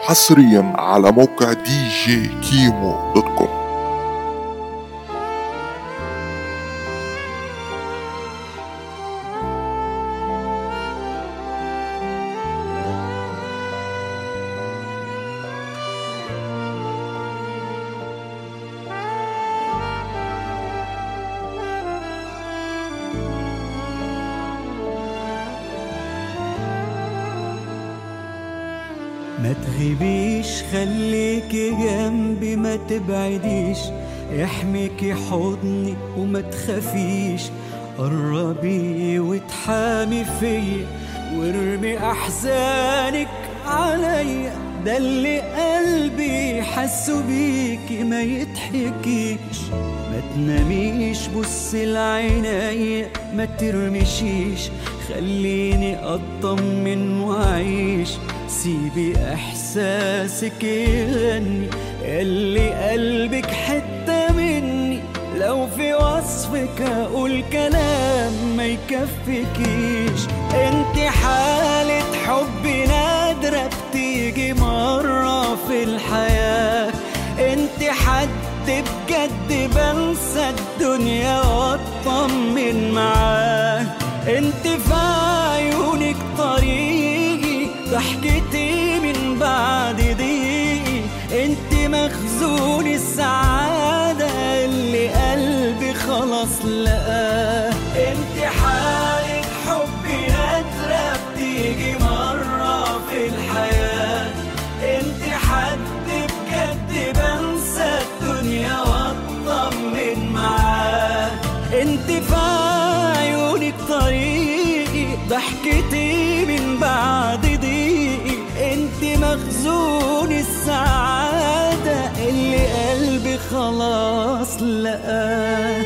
حصريا على موقع دي جي كيمو دوت كوم. ما تغيبيش، خليكي جنبي، ما تبعديش، يحميكي حضني وما تخافيش. قربي وتحامي فيا وارمي احزانك عليا، ده اللي قلبي حسه بيكي ما يضحكيش. ما تناميش، بصي لعينيا، ما ترمشيش، خليني اطمن واعيش. سيبي احساسك يغني، اللي قلبك حتة مني. لو في وصفك اقول كلام ما يكفيكيش. انت حالة حب نادرة بتيجي مرة في الحياة. انت حد بجد بنسى الدنيا واطمن معاه. انت في عيونك طريقي، ضحكتي من بعد ضيقي. انت مخزون السعادة اللي قلبي خلاص لقاه. انت حالة حب نادرة بتيجي مرة في الحياة. انت حد بجد بنسى الدنيا واطمن معاه. انت في عيونك طريقي، ضحكتي من بعد ضيقي. انت مخزون السعادة اللي قلبي خلاص لقاه.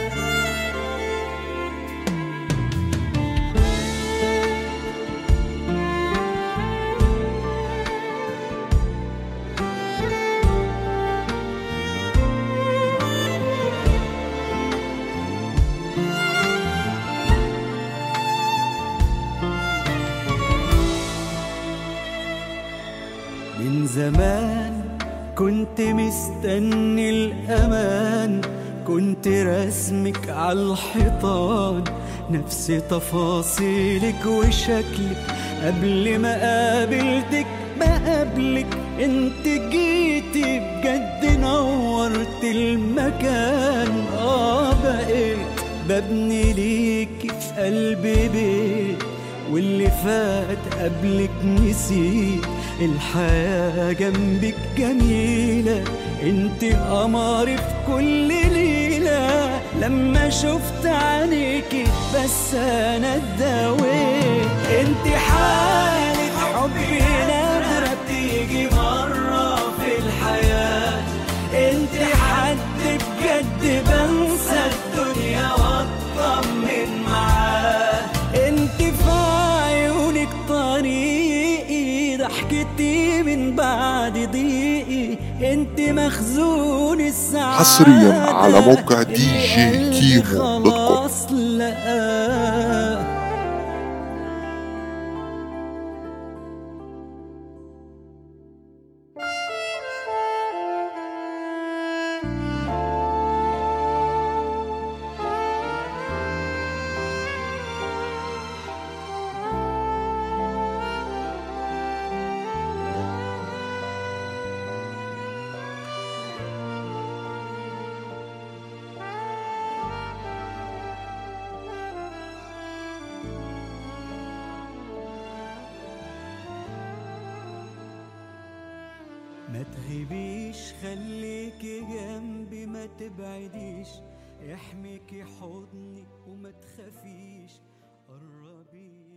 من زمان كنت مستني الأمان، كنت رسمك عالحيطان، نفس تفاصيلك وشكلك قبل ما قابلتك بقابلك. انت جيتي بجد نورت المكان. بقيت ببني ليكي في قلبي بيت، واللي فات قبلك نسيت. الحياة جنبك جميلة، انت قمري في كل ليلة. لما شفت عينيكي بس انا اتداويت. انت حالة حب نادرة بتيجي مرة في الحياة. انت حد بجد بنسى الدنيا واطمن معاه. انت في عيونك طريقي، ضحكتي من بعد ضيقي. انت مخزون السعادة حصريا على موقع دي جي كيمو دوت كوم. خلاص لقاه. ما تغيبيش، خليكي جنبي، ما تبعديش، يحميكي حضني وما تخافيش. قربي